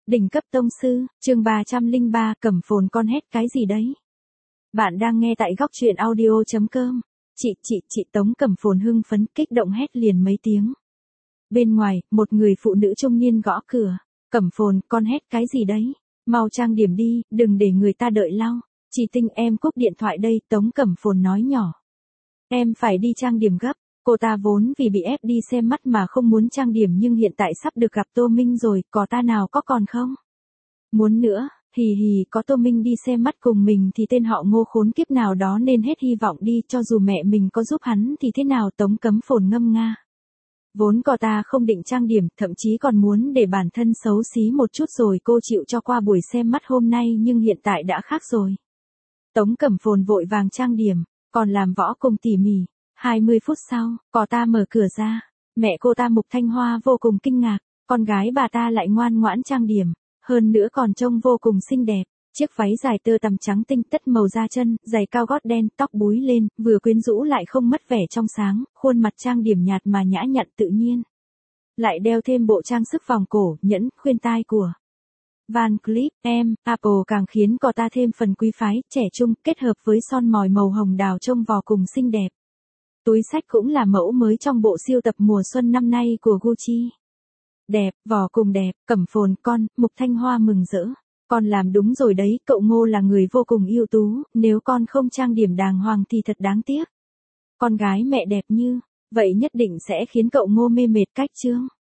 Đỉnh cấp tông sư, chương 303, Cẩm Phồn con hét cái gì đấy? Bạn đang nghe tại góc truyện audio.com. Chị Tống Cẩm Phồn hưng phấn kích động hét liền mấy tiếng. Bên ngoài, một người phụ nữ trung niên gõ cửa. Cẩm Phồn, con hét cái gì đấy? Mau trang điểm đi, đừng để người ta đợi lâu. Chị Tinh em cúp điện thoại đây, Tống Cẩm Phồn nói nhỏ. Em phải đi trang điểm gấp. Cô ta vốn vì bị ép đi xem mắt mà không muốn trang điểm nhưng hiện tại sắp được gặp Tô Minh rồi, có ta nào có còn không? Muốn nữa, hì, có Tô Minh đi xem mắt cùng mình thì tên họ Ngô khốn kiếp nào đó nên hết hy vọng đi, cho dù mẹ mình có giúp hắn thì thế nào, Tống Cẩm Phồn ngâm nga. Vốn cô ta không định trang điểm, thậm chí còn muốn để bản thân xấu xí một chút rồi cô chịu cho qua buổi xem mắt hôm nay, nhưng hiện tại đã khác rồi. Tống Cẩm Phồn vội vàng trang điểm, còn làm võ công tỉ mỉ. 20 phút sau, có ta mở cửa ra. Mẹ cô ta Mục Thanh Hoa vô cùng kinh ngạc, con gái bà ta lại ngoan ngoãn trang điểm, hơn nữa còn trông vô cùng xinh đẹp. Chiếc váy dài tơ tằm trắng tinh tất màu da chân, giày cao gót đen, tóc búi lên, vừa quyến rũ lại không mất vẻ trong sáng, khuôn mặt trang điểm nhạt mà nhã nhặn tự nhiên. Lại đeo thêm bộ trang sức vòng cổ, nhẫn, khuyên tai của Van Cleef Apple càng khiến cô ta thêm phần quý phái, trẻ trung, kết hợp với son mòi màu hồng đào trông vô cùng xinh đẹp. Túi xách cũng là mẫu mới trong bộ siêu tập mùa xuân năm nay của Gucci. Đẹp, vỏ cùng đẹp, Cẩm Phồn con, Mục Thanh Hoa mừng rỡ. Con làm đúng rồi đấy, cậu Ngô là người vô cùng ưu tú, nếu con không trang điểm đàng hoàng thì thật đáng tiếc. Con gái mẹ đẹp như vậy nhất định sẽ khiến cậu Ngô mê mệt cách chương.